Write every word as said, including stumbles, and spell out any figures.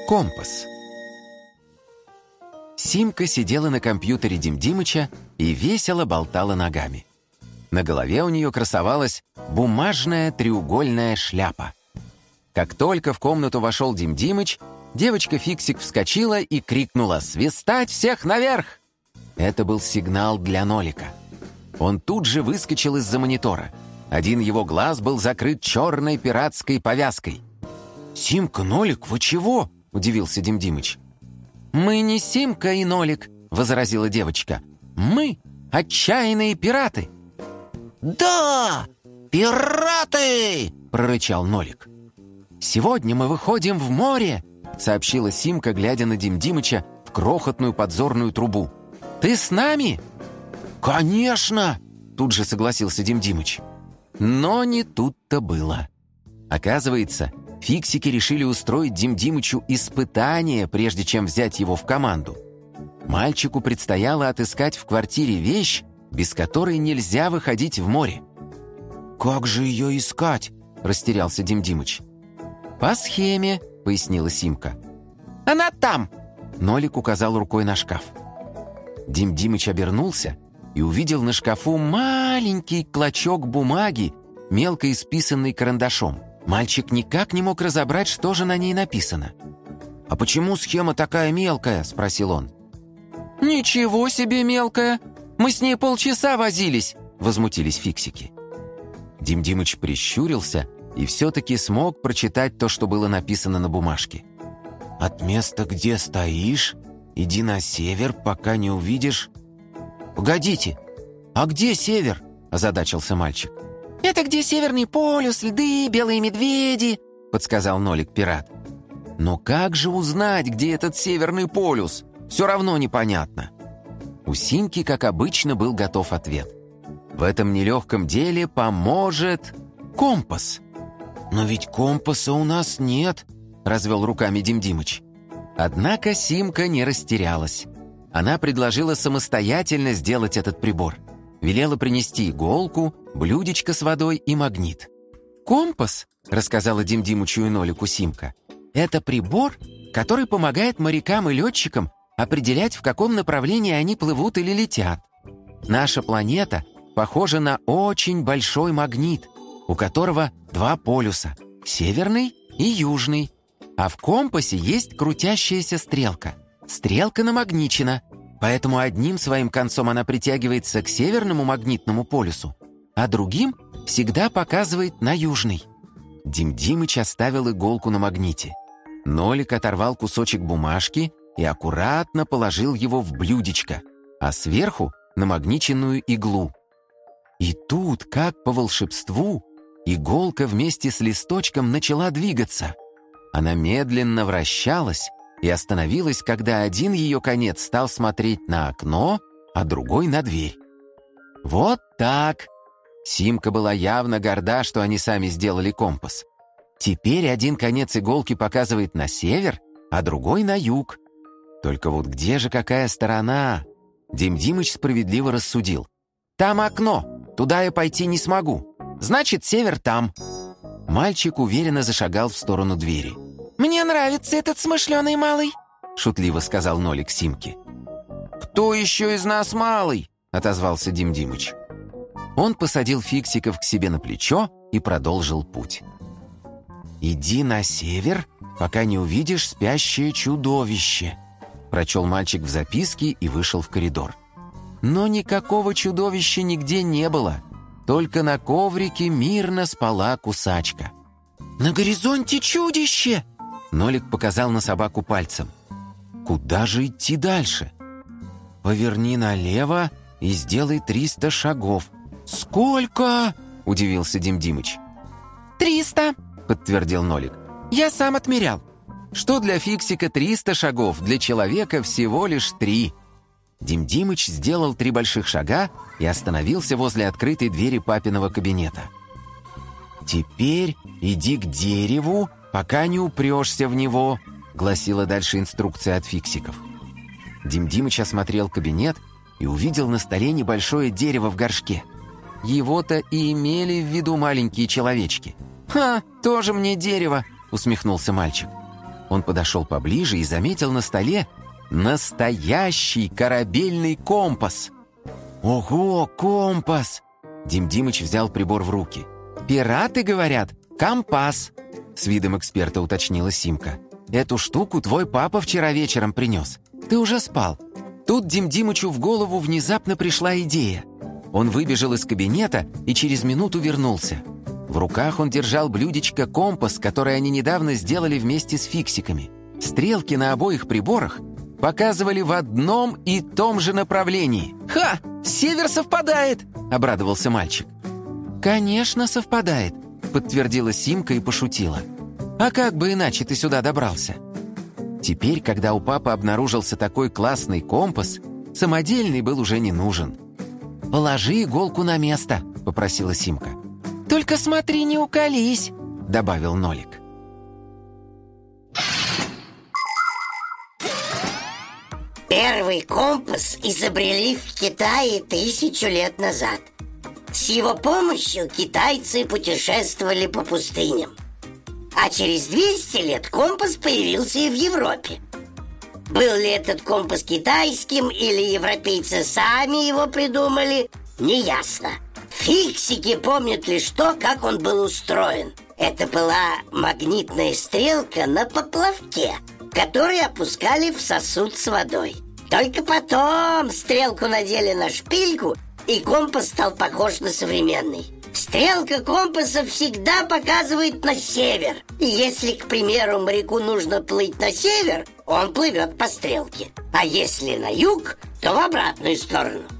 Компас. Симка сидела на компьютере Дим Димыча и весело болтала ногами. На голове у нее красовалась бумажная треугольная шляпа. Как только в комнату вошел Дим Димыч, девочка-фиксик вскочила и крикнула: «Свистать всех наверх!» Это был сигнал для Нолика. Он тут же выскочил из-за монитора. Один его глаз был закрыт черной пиратской повязкой. «Симка, Нолик, вы чего?» — удивился Дим Димыч. «Мы не Симка и Нолик», — возразила девочка. «Мы отчаянные пираты». «Да, пираты!» — прорычал Нолик. «Сегодня мы выходим в море», — сообщила Симка, глядя на Дим Димыча в крохотную подзорную трубу. «Ты с нами?» «Конечно!» — тут же согласился Дим Димыч. Но не тут-то было. Оказывается, фиксики решили устроить Дим Димычу испытание, прежде чем взять его в команду. Мальчику предстояло отыскать в квартире вещь, без которой нельзя выходить в море. «Как же ее искать?» — растерялся Дим Димыч. «По схеме», — пояснила Симка. «Она там!» — Нолик указал рукой на шкаф. Дим Димыч обернулся и увидел на шкафу маленький клочок бумаги, мелко исписанный карандашом. Мальчик никак не мог разобрать, что же на ней написано. «А почему схема такая мелкая?» — спросил он. «Ничего себе мелкая! Мы с ней полчаса возились!» — возмутились фиксики. Дим Димыч прищурился и все-таки смог прочитать то, что было написано на бумажке. «От места, где стоишь, иди на север, пока не увидишь...» «Погодите, а где север?» — озадачился мальчик. «Это где Северный полюс, льды, белые медведи», — подсказал Нолик-пират. «Но как же узнать, где этот Северный полюс? Все равно непонятно». У Симки, как обычно, был готов ответ. В этом нелегком деле поможет компас. «Но ведь компаса у нас нет», — развел руками Дим Димыч. Однако Симка не растерялась. Она предложила самостоятельно сделать этот прибор. Велела принести иголку, блюдечко с водой и магнит. «Компас», — рассказала Дим Димычу и Нолику Симка, «это прибор, который помогает морякам и летчикам определять, в каком направлении они плывут или летят. Наша планета похожа на очень большой магнит, у которого два полюса — северный и южный. А в компасе есть крутящаяся стрелка. Стрелка намагничена, поэтому одним своим концом она притягивается к северному магнитному полюсу, а другим всегда показывает на южный». Дим Димыч оставил иголку на магните. Нолик оторвал кусочек бумажки и аккуратно положил его в блюдечко, а сверху — намагниченную иглу. И тут, как по волшебству, иголка вместе с листочком начала двигаться. Она медленно вращалась и остановилась, когда один ее конец стал смотреть на окно, а другой — на дверь. Вот так! Симка была явно горда, что они сами сделали компас. Теперь один конец иголки показывает на север, а другой — на юг. Только вот где же какая сторона? Дим Димыч справедливо рассудил. «Там окно, туда я пойти не смогу. Значит, север там». Мальчик уверенно зашагал в сторону двери. «Мне нравится этот смышленый малый», — шутливо сказал Нолик Симке. «Кто еще из нас малый?» — отозвался Дим Димыч. Он посадил фиксиков к себе на плечо и продолжил путь. «Иди на север, пока не увидишь спящее чудовище», — прочел мальчик в записке и вышел в коридор. Но никакого чудовища нигде не было. Только на коврике мирно спала кусачка. «На горизонте чудище!» Нолик показал на собаку пальцем. «Куда же идти дальше?» «Поверни налево и сделай триста шагов». «Сколько?» — удивился Дим Димыч. «Триста», — подтвердил Нолик. «Я сам отмерял». Что для фиксика триста шагов, для человека всего лишь три. Дим Димыч сделал три больших шага и остановился возле открытой двери папиного кабинета. «Теперь иди к дереву, пока не упрешься в него», — гласила дальше инструкция от фиксиков. Дим Димыч осмотрел кабинет и увидел на столе небольшое дерево в горшке. Его-то и имели в виду маленькие человечки. «Ха, тоже мне дерево», — усмехнулся мальчик. Он подошел поближе и заметил на столе настоящий корабельный компас. «Ого, компас!» Дим Димыч взял прибор в руки. «Пираты говорят, компас!» С видом эксперта уточнила Симка. «Эту штуку твой папа вчера вечером принес. Ты уже спал». Тут Дим Димычу в голову внезапно пришла идея. Он выбежал из кабинета и через минуту вернулся. В руках он держал блюдечко-компас, которое они недавно сделали вместе с фиксиками. Стрелки на обоих приборах показывали в одном и том же направлении. «Ха! Север совпадает!» — обрадовался мальчик. «Конечно, совпадает», — подтвердила Симка и пошутила. «А как бы иначе ты сюда добрался?» Теперь, когда у папы обнаружился такой классный компас, самодельный был уже не нужен. «Положи иголку на место», — попросила Симка. «Только смотри, не уколись», — добавил Нолик. Первый компас изобрели в Китае тысячу лет назад. С его помощью китайцы путешествовали по пустыням. А через двести лет компас появился и в Европе. Был ли этот компас китайским или европейцы сами его придумали, неясно. Фиксики помнят лишь то, как он был устроен. Это была магнитная стрелка на поплавке, который опускали в сосуд с водой. Только потом стрелку надели на шпильку, и компас стал похож на современный. Стрелка компаса всегда показывает на север. И если, к примеру, моряку нужно плыть на север, он плывет по стрелке. А если на юг, то в обратную сторону.